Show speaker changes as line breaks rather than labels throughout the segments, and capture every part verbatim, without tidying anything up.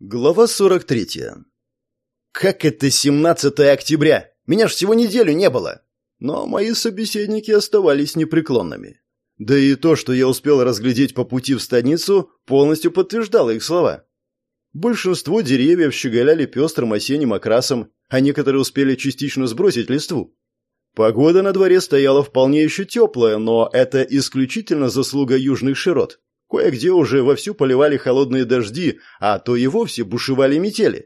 Глава сорок третья. Как это семнадцатое октября? Меня ж всего неделю не было. Но мои собеседники оставались непреклонными. Да и то, что я успел разглядеть по пути в станицу, полностью подтверждало их слова. Большинство деревьев щеголяли пестрым осенним окрасом, а некоторые успели частично сбросить листву. Погода на дворе стояла вполне еще теплая, но это исключительно заслуга южных широт. Кое-где уже вовсю поливали холодные дожди, а то и вовсе бушевали метели.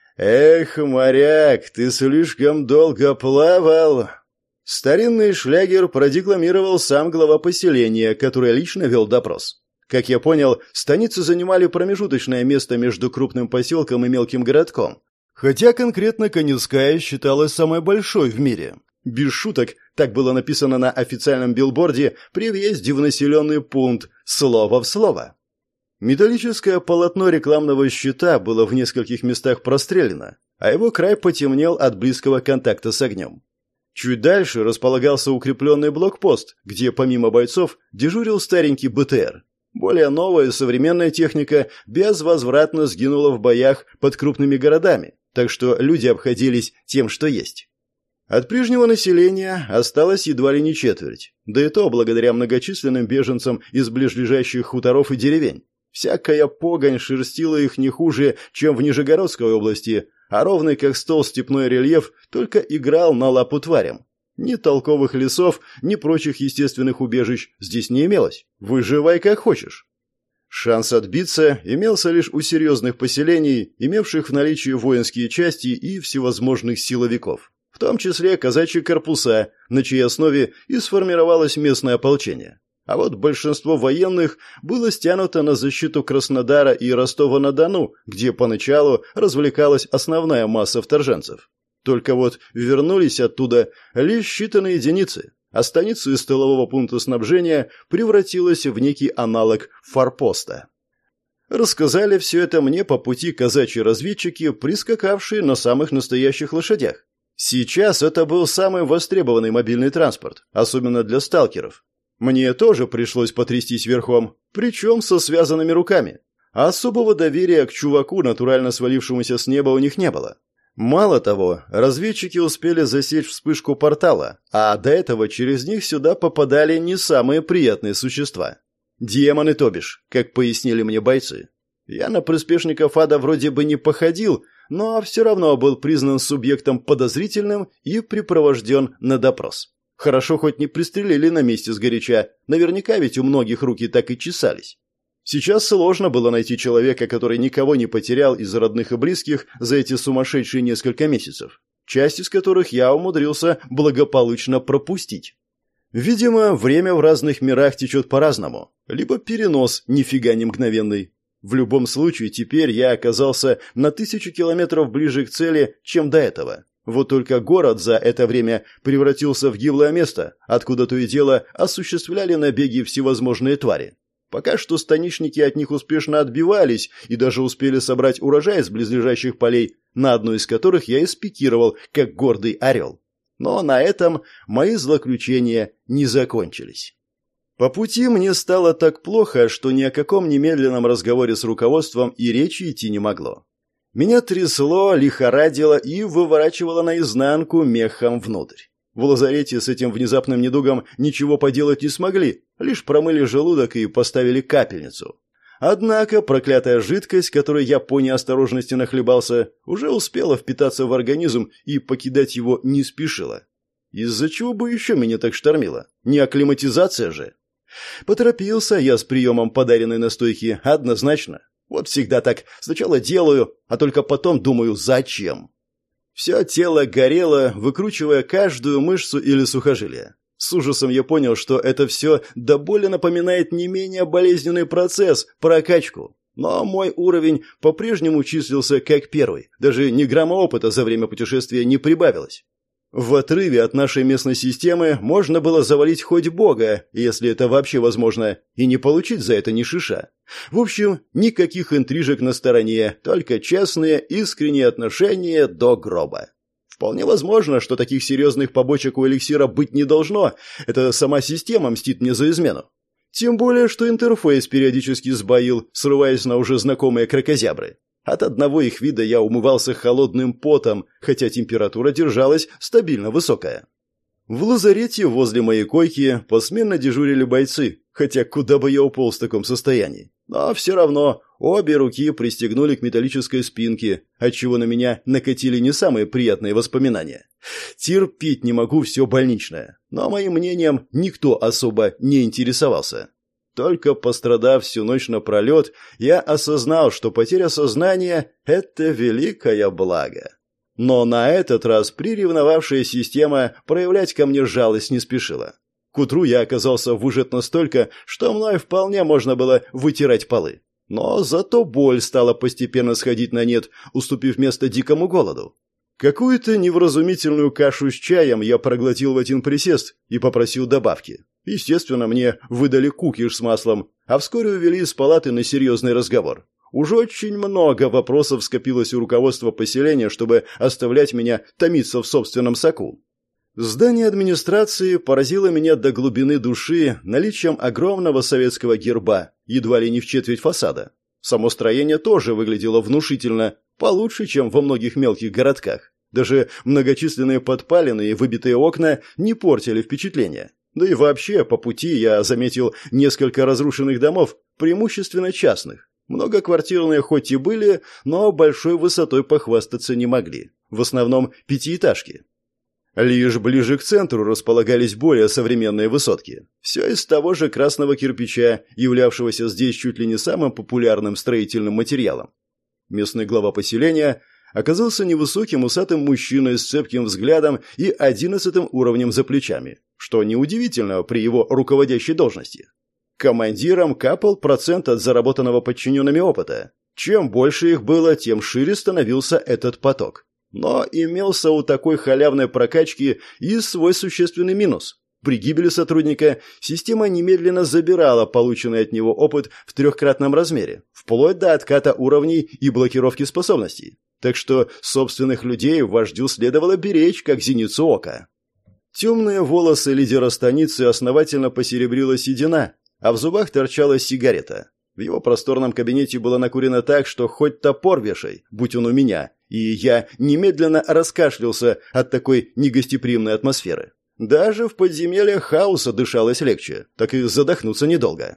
«Эх, моряк, ты слишком долго плавал!» Старинный шлягер продекламировал сам глава поселения, который лично вел допрос. Как я понял, станицы занимали промежуточное место между крупным поселком и мелким городком. Хотя конкретно Конецкая считалась самой большой в мире. Без шуток, так было написано на официальном билборде при въезде в населенный пункт, слово в слово. Металлическое полотно рекламного щита было в нескольких местах прострелено, а его край потемнел от близкого контакта с огнем. Чуть дальше располагался укрепленный блокпост, где помимо бойцов дежурил старенький БТР. Более новая современная техника безвозвратно сгинула в боях под крупными городами, так что люди обходились тем, что есть. От прежнего населения осталось едва ли не четверть, да и то благодаря многочисленным беженцам из ближайших хуторов и деревень. Всякая погонь шерстила их не хуже, чем в Нижегородской области, а ровный как стол степной рельеф только играл на лапу тварям. Ни толковых лесов, ни прочих естественных убежищ здесь не имелось. Выживай как хочешь. Шанс отбиться имелся лишь у серьезных поселений, имевших в наличии воинские части и всевозможных силовиков. В том числе казачьи корпуса, на чьей основе и сформировалось местное ополчение. А вот большинство военных было стянуто на защиту Краснодара и Ростова-на-Дону, где поначалу развлекалась основная масса вторженцев. Только вот вернулись оттуда лишь считанные единицы, а станица из тылового пункта снабжения превратилась в некий аналог форпоста. Рассказали все это мне по пути казачьи разведчики, прискакавшие на самых настоящих лошадях. Сейчас это был самый востребованный мобильный транспорт, особенно для сталкеров. Мне тоже пришлось потрястись верхом, причем со связанными руками. А особого доверия к чуваку, натурально свалившемуся с неба, у них не было. Мало того, разведчики успели засечь вспышку портала, а до этого через них сюда попадали не самые приятные существа. Демоны, то бишь, как пояснили мне бойцы. Я на приспешников ада вроде бы не походил, но все равно был признан субъектом подозрительным и припровожден на допрос. Хорошо хоть не пристрелили на месте сгоряча, наверняка ведь у многих руки так и чесались. Сейчас сложно было найти человека, который никого не потерял из родных и близких за эти сумасшедшие несколько месяцев, часть из которых я умудрился благополучно пропустить. Видимо, время в разных мирах течет по-разному, либо перенос нифига не мгновенный. В любом случае, теперь я оказался на тысячу километров ближе к цели, чем до этого. Вот только город за это время превратился в гиблое место, откуда то и дело осуществляли набеги всевозможные твари. Пока что станичники от них успешно отбивались и даже успели собрать урожай с близлежащих полей, на одну из которых я и спикировал, как гордый орел. Но на этом мои злоключения не закончились. По пути мне стало так плохо, что ни о каком немедленном разговоре с руководством и речи идти не могло. Меня трясло, лихорадило и выворачивало наизнанку мехом внутрь. В лазарете с этим внезапным недугом ничего поделать не смогли, лишь промыли желудок и поставили капельницу. Однако проклятая жидкость, которой я по неосторожности нахлебался, уже успела впитаться в организм и покидать его не спешила. Из-за чего бы еще меня так штормило? Не акклиматизация же? Поторопился я с приемом подаренной настойки однозначно. Вот всегда так, сначала делаю, а только потом думаю, зачем. Все тело горело, выкручивая каждую мышцу или сухожилие. С ужасом я понял, что это все до боли напоминает не менее болезненный процесс – прокачку. Но мой уровень по-прежнему числился как первый, даже ни грамма опыта за время путешествия не прибавилось. В отрыве от нашей местной системы можно было завалить хоть бога, если это вообще возможно, и не получить за это ни шиша. В общем, никаких интрижек на стороне, только честные, искренние отношения до гроба. Вполне возможно, что таких серьезных побочек у эликсира быть не должно, это сама система мстит мне за измену. Тем более, что интерфейс периодически сбоил, срываясь на уже знакомые кракозябры. От одного их вида я умывался холодным потом, хотя температура держалась стабильно высокая. В лазарете возле моей койки посменно дежурили бойцы, хотя куда бы я уполз в таком состоянии. Но все равно обе руки пристегнули к металлической спинке, отчего на меня накатили не самые приятные воспоминания. Терпеть не могу все больничное, но моим мнением никто особо не интересовался. Только пострадав всю ночь напролет, я осознал, что потеря сознания – это великое благо. Но на этот раз приревновавшая система проявлять ко мне жалость не спешила. К утру я оказался выжат настолько, что мной вполне можно было вытирать полы. Но зато боль стала постепенно сходить на нет, уступив место дикому голоду. Какую-то невразумительную кашу с чаем я проглотил в один присест и попросил добавки. Естественно, мне выдали кукиш с маслом, а вскоре увели из палаты на серьезный разговор. Уж очень много вопросов скопилось у руководства поселения, чтобы оставлять меня томиться в собственном соку. Здание администрации поразило меня до глубины души наличием огромного советского герба, едва ли не в четверть фасада. Само строение тоже выглядело внушительно, получше, чем во многих мелких городках. Даже многочисленные подпалины и выбитые окна не портили впечатление. Да и вообще, по пути я заметил несколько разрушенных домов, преимущественно частных. Многоквартирные хоть и были, но большой высотой похвастаться не могли. В основном пятиэтажки. Лишь ближе к центру располагались более современные высотки. Все из того же красного кирпича, являвшегося здесь чуть ли не самым популярным строительным материалом. Местный глава поселения оказался невысоким усатым мужчиной с цепким взглядом и одиннадцатым уровнем за плечами, что неудивительно при его руководящей должности. Командирам капал процент от заработанного подчиненными опыта. Чем больше их было, тем шире становился этот поток. Но имелся у такой халявной прокачки и свой существенный минус. При гибели сотрудника система немедленно забирала полученный от него опыт в трехкратном размере, вплоть до отката уровней и блокировки способностей. Так что собственных людей вождю следовало беречь, как зеницу ока. Темные волосы лидера станицы основательно посеребрила седина, а в зубах торчала сигарета. В его просторном кабинете было накурено так, что хоть топор вешай, будь он у меня, и я немедленно раскашлялся от такой негостеприимной атмосферы. Даже в подземельях хаоса дышалось легче, так и задохнуться недолго.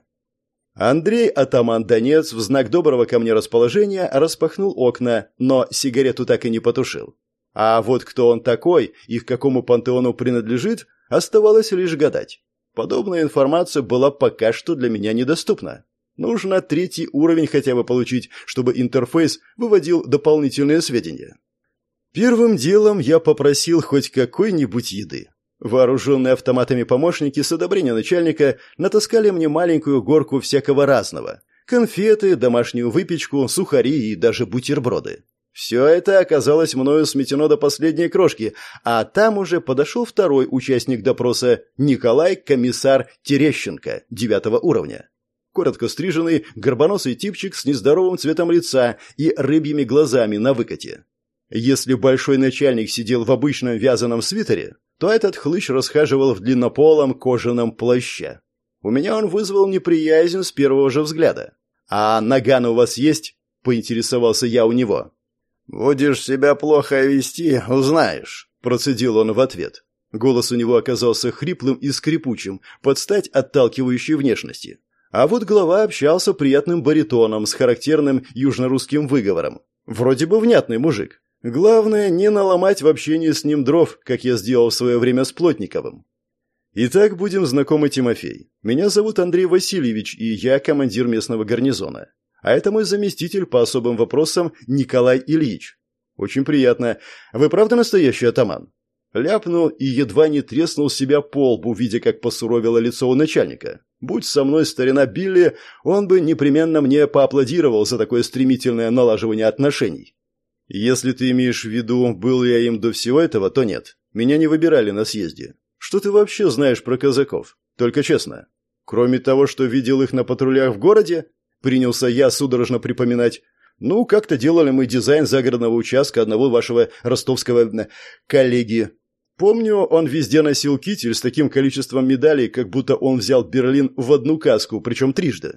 Андрей Атаман-Донец в знак доброго ко мне расположения распахнул окна, но сигарету так и не потушил. А вот кто он такой и к какому пантеону принадлежит, оставалось лишь гадать. Подобная информация была пока что для меня недоступна. Нужно третий уровень хотя бы получить, чтобы интерфейс выводил дополнительные сведения. Первым делом я попросил хоть какой-нибудь еды. Вооруженные автоматами помощники с одобрения начальника натаскали мне маленькую горку всякого разного. Конфеты, домашнюю выпечку, сухари и даже бутерброды. Все это оказалось мною сметено до последней крошки, а там уже подошел второй участник допроса, Николай Комиссар Терещенко, девятого уровня. Коротко стриженный, горбоносый типчик с нездоровым цветом лица и рыбьими глазами на выкате. Если большой начальник сидел в обычном вязаном свитере, то этот хлыщ расхаживал в длиннополом кожаном плаще. У меня он вызвал неприязнь с первого же взгляда. «А наган у вас есть?» – поинтересовался я у него. «Будешь себя плохо вести, узнаешь», – процедил он в ответ. Голос у него оказался хриплым и скрипучим, под стать отталкивающей внешности. А вот глава общался приятным баритоном с характерным южнорусским выговором. Вроде бы внятный мужик. Главное, не наломать в общении с ним дров, как я сделал в свое время с Плотниковым. Итак, будем знакомы, Тимофей. Меня зовут Андрей Васильевич, и я командир местного гарнизона. А это мой заместитель по особым вопросам Николай Ильич. Очень приятно. Вы правда настоящий атаман? Ляпнул и едва не треснул себя по лбу, видя, как посуровило лицо у начальника. Будь со мной старина Билли, он бы непременно мне поаплодировал за такое стремительное налаживание отношений. Если ты имеешь в виду, был я им до всего этого, то нет. Меня не выбирали на съезде. Что ты вообще знаешь про казаков? Только честно. Кроме того, что видел их на патрулях в городе, принялся я судорожно припоминать. Ну, как-то делали мы дизайн загородного участка одного вашего ростовского коллеги. Помню, он везде носил китель с таким количеством медалей, как будто он взял Берлин в одну каску, причем трижды.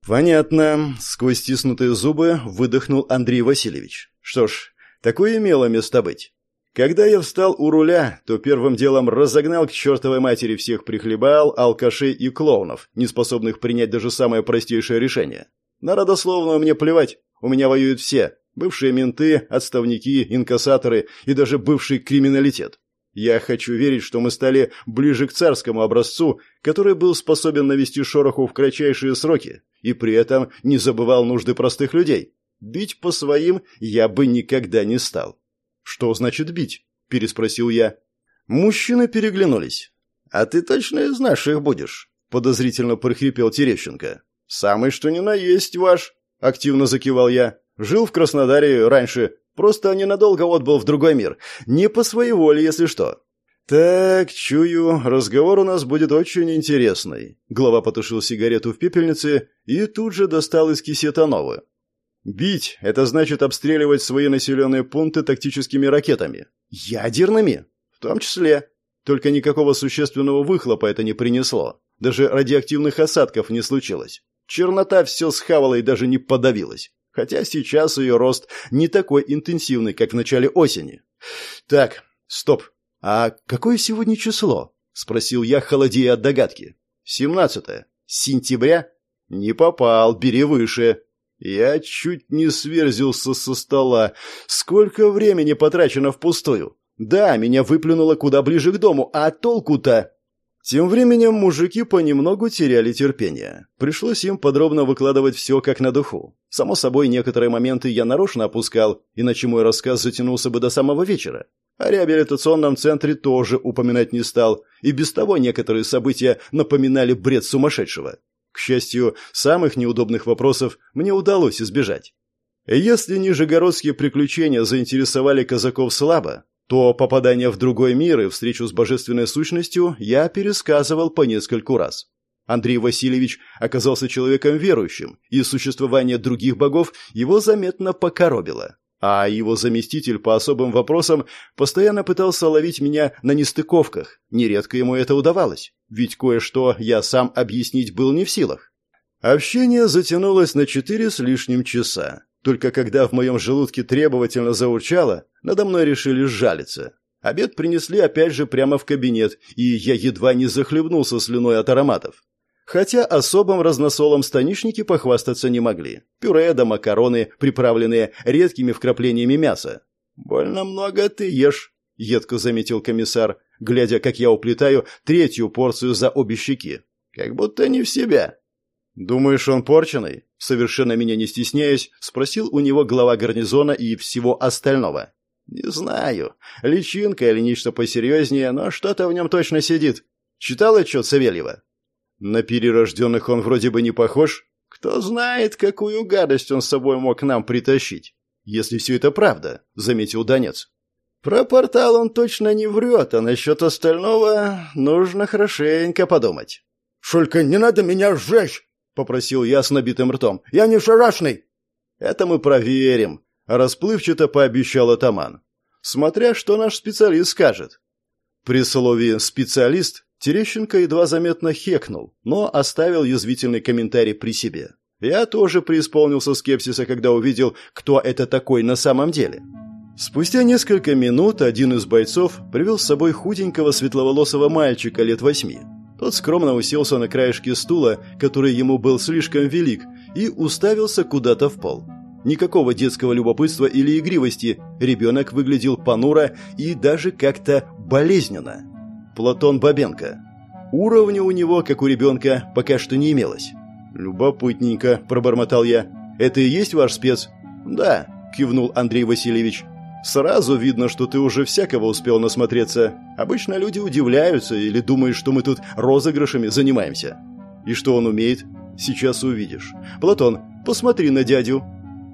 Понятно. Сквозь стиснутые зубы выдохнул Андрей Васильевич. Что ж, такое имело место быть. Когда я встал у руля, то первым делом разогнал к чертовой матери всех прихлебал, алкашей и клоунов, не способных принять даже самое простейшее решение. На родословную мне плевать, у меня воюют все. Бывшие менты, отставники, инкассаторы и даже бывший криминалитет. Я хочу верить, что мы стали ближе к царскому образцу, который был способен навести шороху в кратчайшие сроки и при этом не забывал нужды простых людей. Бить по своим я бы никогда не стал. «Что значит бить?» – переспросил я. Мужчины переглянулись. «А ты точно из наших будешь?» – подозрительно прохрипел Терещенко. «Самый что ни на есть ваш», – активно закивал я. «Жил в Краснодаре раньше, просто ненадолго отбыл в другой мир. Не по своей воле, если что». «Так, чую, разговор у нас будет очень интересный». Глава потушил сигарету в пепельнице и тут же достал из кисета новую. «Бить – это значит обстреливать свои населенные пункты тактическими ракетами. Ядерными? В том числе. Только никакого существенного выхлопа это не принесло. Даже радиоактивных осадков не случилось. Чернота все схавала и даже не подавилась. Хотя сейчас ее рост не такой интенсивный, как в начале осени. Так, стоп. А какое сегодня число?» – спросил я, холодея от догадки. «Семнадцатое. Сентября?» «Не попал, бери выше». Я чуть не сверзился со стола. Сколько времени потрачено впустую? Да, меня выплюнуло куда ближе к дому, а толку-то? Тем временем мужики понемногу теряли терпение. Пришлось им подробно выкладывать все как на духу. Само собой, некоторые моменты я нарочно опускал, иначе мой рассказ затянулся бы до самого вечера. О реабилитационном центре тоже упоминать не стал, и без того некоторые события напоминали бред сумасшедшего. К счастью, самых неудобных вопросов мне удалось избежать. Если нижегородские приключения заинтересовали казаков слабо, то попадание в другой мир и встречу с божественной сущностью я пересказывал по нескольку раз. Андрей Васильевич оказался человеком верующим, и существование других богов его заметно покоробило. А его заместитель по особым вопросам постоянно пытался ловить меня на нестыковках. Нередко ему это удавалось, ведь кое-что я сам объяснить был не в силах. Общение затянулось на четыре с лишним часа. Только когда в моем желудке требовательно заурчало, надо мной решили сжалиться. Обед принесли опять же прямо в кабинет, и я едва не захлебнулся слюной от ароматов. Хотя особым разносолом станичники похвастаться не могли. Пюре да макароны, приправленные редкими вкраплениями мяса. «Больно много ты ешь», — едко заметил комиссар, глядя, как я уплетаю третью порцию за обе щеки. «Как будто не в себя». «Думаешь, он порченый?» Совершенно меня не стесняясь, спросил у него глава гарнизона и всего остального. «Не знаю, личинка или нечто посерьезнее, но что-то в нем точно сидит. Читал отчет Савельева?» «На перерожденных он вроде бы не похож. Кто знает, какую гадость он с собой мог нам притащить. Если все это правда», — заметил Донец. «Про портал он точно не врет, а насчет остального нужно хорошенько подумать». «Шулька, не надо меня сжечь!» — попросил я с набитым ртом. «Я не шарашный!» «Это мы проверим», — расплывчато пообещал атаман. «Смотря что наш специалист скажет». При слове «специалист» Терещенко едва заметно хекнул, но оставил язвительный комментарий при себе. Я тоже преисполнился скепсиса, когда увидел, кто это такой на самом деле. Спустя несколько минут один из бойцов привел с собой худенького светловолосого мальчика лет восьми. Тот скромно уселся на краешке стула, который ему был слишком велик, и уставился куда-то в пол. Никакого детского любопытства или игривости, ребенок выглядел понуро и даже как-то болезненно. Платон Бабенко. Уровня у него, как у ребенка, пока что не имелось. «Любопытненько», – пробормотал я. «Это и есть ваш спец?» «Да», – кивнул Андрей Васильевич. «Сразу видно, что ты уже всякого успел насмотреться. Обычно люди удивляются или думают, что мы тут розыгрышами занимаемся. И что он умеет? Сейчас увидишь. Платон, посмотри на дядю».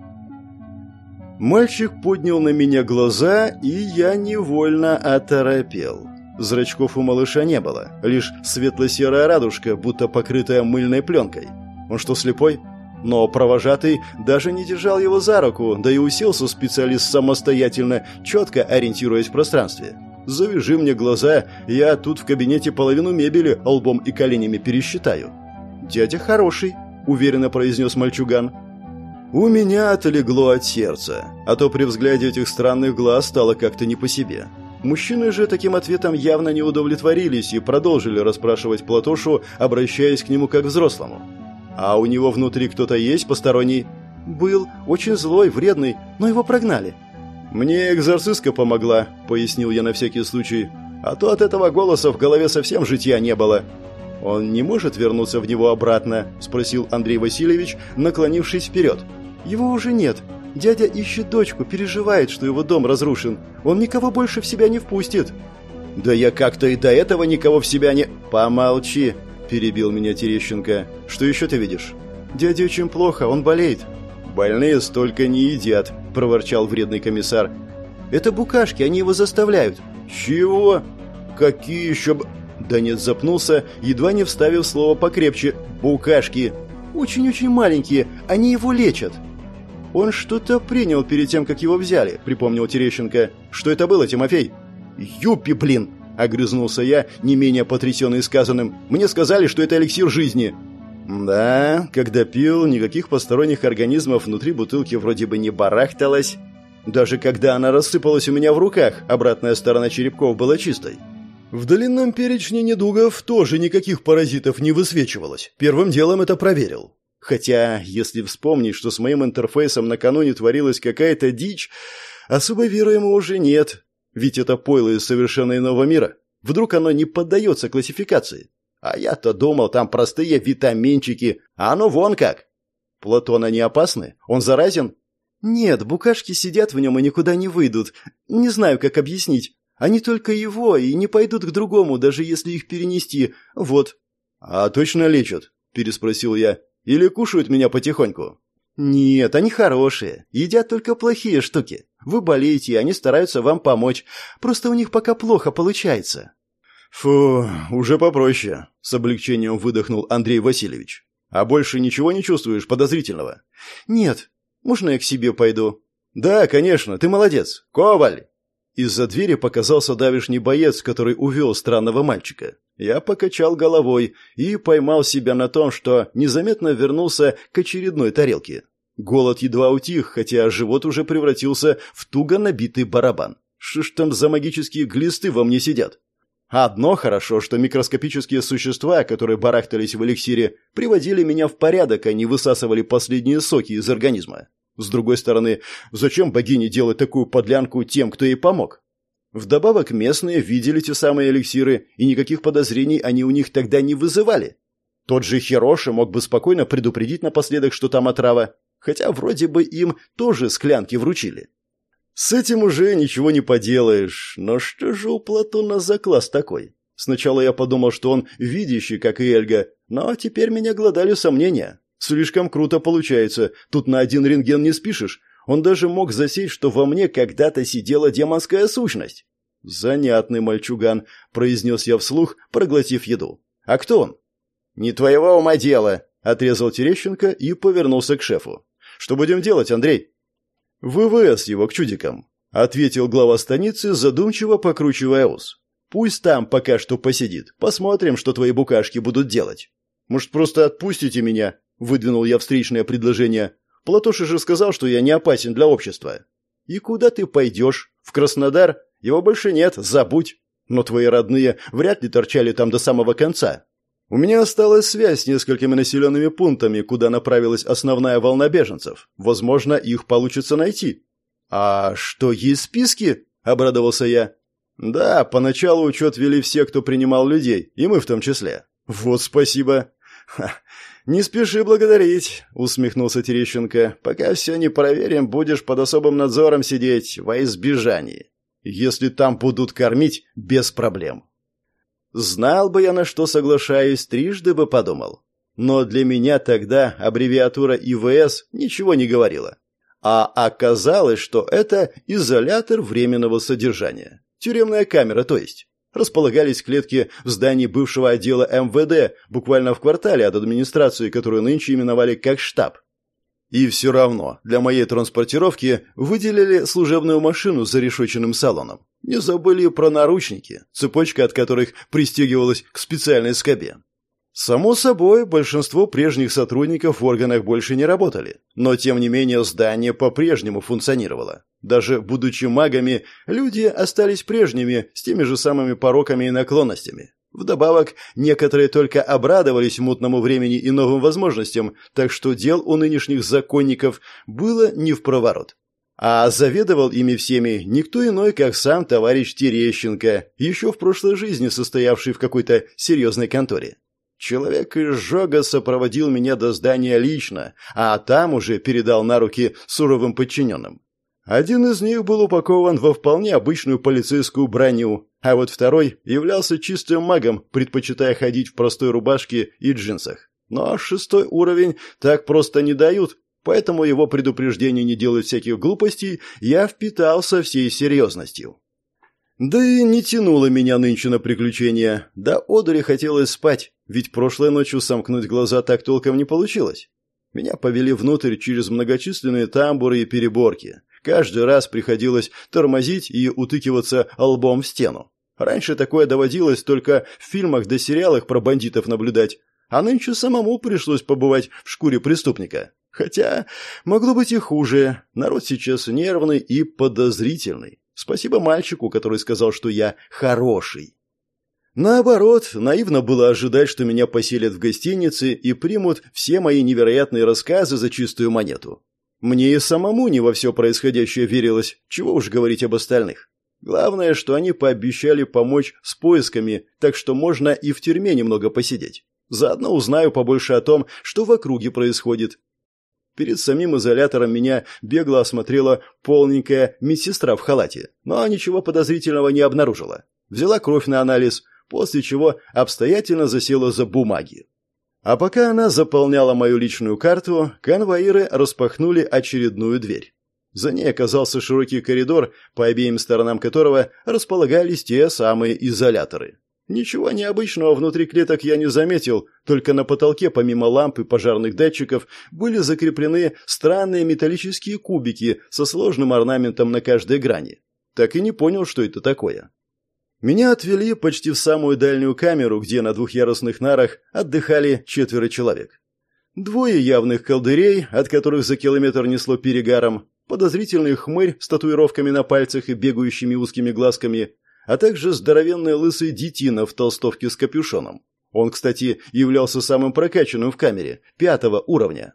Мальчик поднял на меня глаза, и я невольно оторопел. Зрачков у малыша не было, лишь светло-серая радужка, будто покрытая мыльной пленкой. Он что, слепой? Но провожатый даже не держал его за руку, да и уселся специалист самостоятельно, четко ориентируясь в пространстве. Завяжи мне глаза, я тут в кабинете половину мебели лбом и коленями пересчитаю. «Дядя хороший», — уверенно произнес мальчуган. У меня отлегло от сердца, а то при взгляде этих странных глаз стало как-то не по себе. Мужчины же таким ответом явно не удовлетворились и продолжили расспрашивать Платошу, обращаясь к нему как к взрослому. «А у него внутри кто-то есть посторонний?» «Был, очень злой, вредный, но его прогнали». «Мне экзорцистка помогла», — пояснил я на всякий случай. «А то от этого голоса в голове совсем житья не было». «Он не может вернуться в него обратно?» – спросил Андрей Васильевич, наклонившись вперед. «Его уже нет. Дядя ищет дочку, переживает, что его дом разрушен. Он никого больше в себя не впустит». «Да я как-то и до этого никого в себя не...» «Помолчи», – перебил меня Терещенко. «Что еще ты видишь?» «Дяде очень плохо, он болеет». «Больные столько не едят», – проворчал вредный комиссар. «Это букашки, они его заставляют». «Чего? Какие еще...» б...» Донец запнулся, едва не вставив слово покрепче. «Букашки». «Очень-очень маленькие, они его лечат». «Он что-то принял перед тем, как его взяли», — припомнил Терещенко. «Что это было, Тимофей?» «Юпи, блин!» — огрызнулся я, не менее потрясенный сказанным. «Мне сказали, что это эликсир жизни». «Да, когда пил, никаких посторонних организмов внутри бутылки вроде бы не барахталось. Даже когда она рассыпалась у меня в руках, обратная сторона черепков была чистой. В длинном перечне недугов тоже никаких паразитов не высвечивалось. Первым делом это проверил. Хотя, если вспомнить, что с моим интерфейсом накануне творилась какая-то дичь, особо веры ему уже нет. Ведь это пойло из совершенно иного мира. Вдруг оно не поддается классификации. А я-то думал, там простые витаминчики, а оно вон как. Платон, они опасны? Он заразен? Нет, букашки сидят в нем и никуда не выйдут. Не знаю, как объяснить. Они только его и не пойдут к другому, даже если их перенести. Вот». «А точно лечат?» – переспросил я. «Или кушают меня потихоньку?» «Нет, они хорошие. Едят только плохие штуки. Вы болеете, и они стараются вам помочь. Просто у них пока плохо получается». «Фу, уже попроще», – с облегчением выдохнул Андрей Васильевич. «А больше ничего не чувствуешь подозрительного?» «Нет. Можно я к себе пойду?» «Да, конечно, ты молодец. Коваль!» Из-за двери показался давишний боец, который увел странного мальчика. Я покачал головой и поймал себя на том, что незаметно вернулся к очередной тарелке. Голод едва утих, хотя живот уже превратился в туго набитый барабан. Что ж там за магические глисты во мне сидят? Одно хорошо, что микроскопические существа, которые барахтались в эликсире, приводили меня в порядок, а не высасывали последние соки из организма. С другой стороны, зачем богине делать такую подлянку тем, кто ей помог? Вдобавок местные видели те самые эликсиры, и никаких подозрений они у них тогда не вызывали. Тот же Хироши мог бы спокойно предупредить напоследок, что там отрава, хотя вроде бы им тоже склянки вручили. С этим уже ничего не поделаешь, но что же у Платона за класс такой? Сначала я подумал, что он видящий, как и Эльга, но теперь меня глодали сомнения. Слишком круто получается, тут на один рентген не спишешь. Он даже мог засечь, что во мне когда-то сидела демонская сущность. «Занятный мальчуган», — произнес я вслух, проглотив еду. «А кто он?» «Не твоего ума дело», — отрезал Терещенко и повернулся к шефу. «Что будем делать, Андрей?» «ВВС его к чудикам», — ответил глава станицы, задумчиво покручивая ус. «Пусть там пока что посидит. Посмотрим, что твои букашки будут делать. Может, просто отпустите меня?» — выдвинул я встречное предложение. «Платоша же сказал, что я не опасен для общества». «И куда ты пойдешь? В Краснодар? Его больше нет, забудь. Но твои родные вряд ли торчали там до самого конца. У меня осталась связь с несколькими населенными пунктами, куда направилась основная волна беженцев. Возможно, их получится найти». «А что, есть списки?» — обрадовался я. «Да, поначалу учет вели все, кто принимал людей, и мы в том числе». «Вот спасибо». «Ха, не спеши благодарить», — усмехнулся Терещенко. «Пока все не проверим, будешь под особым надзором сидеть, во избежании. Если там будут кормить, без проблем». Знал бы я, на что соглашаюсь, трижды бы подумал. Но для меня тогда аббревиатура ИВС ничего не говорила. А оказалось, что это изолятор временного содержания. Тюремная камера, то есть. Располагались клетки в здании бывшего отдела эм вэ дэ, буквально в квартале от администрации, которую нынче именовали как штаб. И все равно для моей транспортировки выделили служебную машину с зарешоченным салоном. Не забыли про наручники, цепочка от которых пристегивалась к специальной скобе. Само собой, большинство прежних сотрудников в органах больше не работали, но тем не менее здание по-прежнему функционировало. Даже будучи магами, люди остались прежними, с теми же самыми пороками и наклонностями. Вдобавок, некоторые только обрадовались мутному времени и новым возможностям, так что дел у нынешних законников было не впроворот. А заведовал ими всеми никто иной, как сам товарищ Терещенко, еще в прошлой жизни состоявший в какой-то серьезной конторе. Человек из Жога сопроводил меня до здания лично, а там уже передал на руки суровым подчиненным. Один из них был упакован во вполне обычную полицейскую броню, а вот второй являлся чистым магом, предпочитая ходить в простой рубашке и джинсах. Но шестой уровень так просто не дают, поэтому его предупреждение не делать всяких глупостей я впитал со всей серьезностью. Да и не тянуло меня нынче на приключения. До одури хотелось спать, ведь прошлой ночью сомкнуть глаза так толком не получилось. Меня повели внутрь через многочисленные тамбуры и переборки. Каждый раз приходилось тормозить и утыкиваться лбом в стену. Раньше такое доводилось только в фильмах да сериалах про бандитов наблюдать, а нынче самому пришлось побывать в шкуре преступника. Хотя могло быть и хуже. Народ сейчас нервный и подозрительный. Спасибо мальчику, который сказал, что я хороший. Наоборот, наивно было ожидать, что меня поселят в гостинице и примут все мои невероятные рассказы за чистую монету. Мне и самому не во все происходящее верилось, чего уж говорить об остальных. Главное, что они пообещали помочь с поисками, так что можно и в тюрьме немного посидеть. Заодно узнаю побольше о том, что в округе происходит. Перед самим изолятором меня бегло осмотрела полненькая медсестра в халате, но ничего подозрительного не обнаружила. Взяла кровь на анализ, после чего обстоятельно засела за бумаги. А пока она заполняла мою личную карту, конвоиры распахнули очередную дверь. За ней оказался широкий коридор, по обеим сторонам которого располагались те самые изоляторы. Ничего необычного внутри клеток я не заметил, только на потолке помимо ламп и пожарных датчиков были закреплены странные металлические кубики со сложным орнаментом на каждой грани. Так и не понял, что это такое. Меня отвели почти в самую дальнюю камеру, где на двухъярусных нарах отдыхали четверо человек. Двое явных колдырей, от которых за километр несло перегаром, подозрительный хмырь с татуировками на пальцах и бегающими узкими глазками, а также здоровенный лысый детина в толстовке с капюшоном. Он, кстати, являлся самым прокачанным в камере, пятого уровня.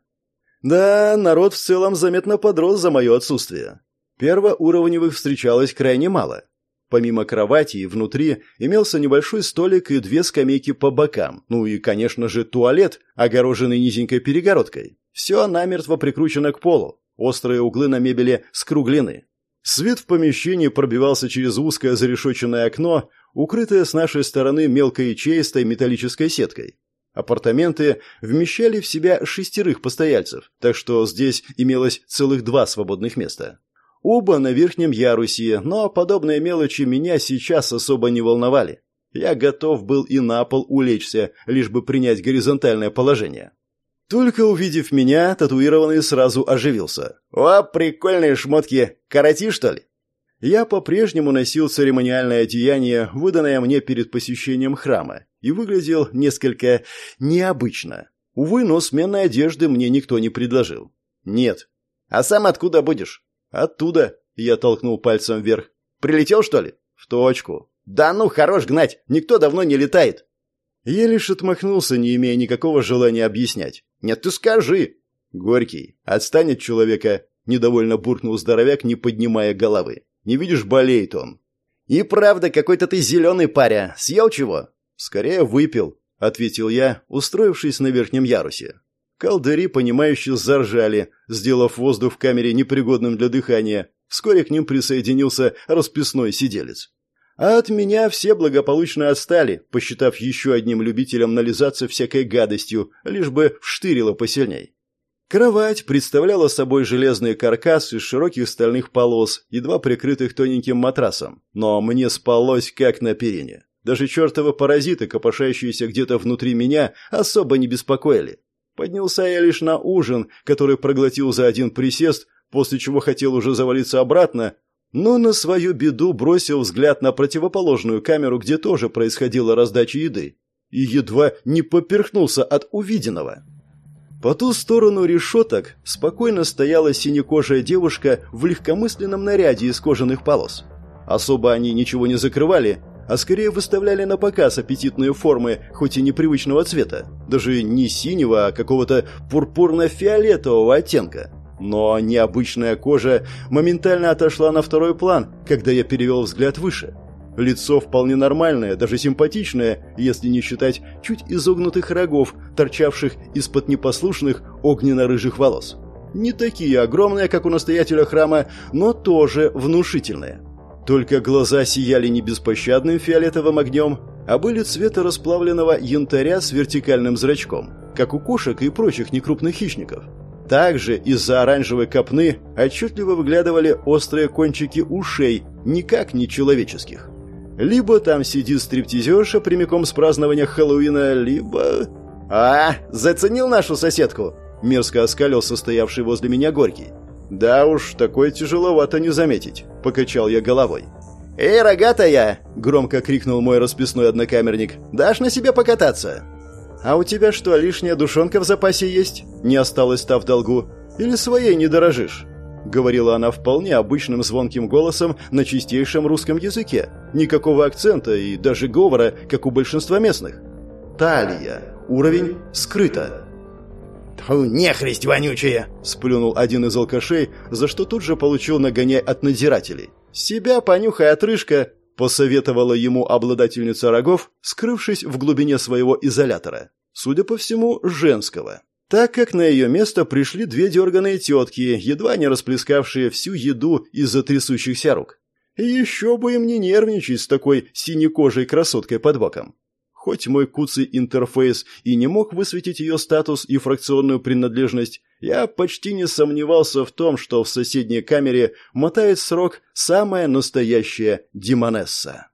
Да, народ в целом заметно подрос за мое отсутствие. Первоуровневых встречалось крайне мало. Помимо кровати, внутри имелся небольшой столик и две скамейки по бокам, ну и, конечно же, туалет, огороженный низенькой перегородкой. Все намертво прикручено к полу, острые углы на мебели скруглены. Свет в помещении пробивался через узкое зарешоченное окно, укрытое с нашей стороны мелкой ячеистой металлической сеткой. Апартаменты вмещали в себя шестерых постояльцев, так что здесь имелось целых два свободных места. Оба на верхнем ярусе, но подобные мелочи меня сейчас особо не волновали. Я готов был и на пол улечься, лишь бы принять горизонтальное положение. Только увидев меня, татуированный сразу оживился. «О, прикольные шмотки! Карати, что ли?» Я по-прежнему носил церемониальное одеяние, выданное мне перед посещением храма, и выглядел несколько необычно. Увы, но сменной одежды мне никто не предложил. «Нет». «А сам откуда будешь?» «Оттуда», — я толкнул пальцем вверх. «Прилетел, что ли?» «В точку». «Да ну, хорош гнать, никто давно не летает». Я лишь отмахнулся, не имея никакого желания объяснять. «Нет, ты скажи!» «Горький, отстань от человека!» — недовольно буркнул здоровяк, не поднимая головы. «Не видишь, болеет он!» «И правда, какой-то ты зеленый паря! Съел чего?» «Скорее выпил», — ответил я, устроившись на верхнем ярусе. Колдыри, понимающе заржали, сделав воздух в камере непригодным для дыхания. Вскоре к ним присоединился расписной сиделец. А от меня все благополучно отстали, посчитав еще одним любителем нализаться всякой гадостью, лишь бы вштырило посильней. Кровать представляла собой железный каркас из широких стальных полос, едва прикрытых тоненьким матрасом, но мне спалось как на перине. Даже чертовы паразиты, копошащиеся где-то внутри меня, особо не беспокоили. Поднялся я лишь на ужин, который проглотил за один присест, после чего хотел уже завалиться обратно, но на свою беду бросил взгляд на противоположную камеру, где тоже происходила раздача еды. и едва не поперхнулся от увиденного. По ту сторону решеток спокойно стояла синекожая девушка в легкомысленном наряде из кожаных полос. Особо они ничего не закрывали, а скорее выставляли на показ аппетитные формы, хоть и непривычного цвета, даже не синего, а какого-то пурпурно-фиолетового оттенка. Но необычная кожа моментально отошла на второй план, когда я перевел взгляд выше. Лицо вполне нормальное, даже симпатичное, если не считать чуть изогнутых рогов, торчавших из-под непослушных огненно-рыжих волос. Не такие огромные, как у настоятеля храма, но тоже внушительные. Только глаза сияли не беспощадным фиолетовым огнем, а были цвета расплавленного янтаря с вертикальным зрачком, как у кошек и прочих некрупных хищников. Также из-за оранжевой копны отчетливо выглядывали острые кончики ушей, никак не человеческих. Либо там сидит стриптизерша прямиком с празднования Хэллоуина, либо... «А, заценил нашу соседку?» — мерзко оскалился стоявший возле меня Горький. «Да уж, такое тяжеловато не заметить», — покачал я головой. «Эй, рогатая!» — громко крикнул мой расписной однокамерник. «Дашь на себе покататься?» «А у тебя что, лишняя душонка в запасе есть?» Не осталось-то в долгу. «Или своей не дорожишь?» Говорила она вполне обычным звонким голосом на чистейшем русском языке. Никакого акцента и даже говора, как у большинства местных. «Талия. Уровень скрыто».
«Тьфу, нехресть вонючая!»
— сплюнул один из алкашей, за что тут же получил нагоняй от надзирателей. «Себя понюхай, отрыжка!» — посоветовала ему обладательница рогов, скрывшись в глубине своего изолятора. Судя по всему, женского. Так как на ее место пришли две дерганые тетки, едва не расплескавшие всю еду из-за трясущихся рук. И еще бы им не нервничать с такой синекожей красоткой под боком. Хоть мой куцый интерфейс и не мог высветить ее статус и фракционную принадлежность, я почти не сомневался в том, что в соседней камере мотает срок самая настоящая демонесса.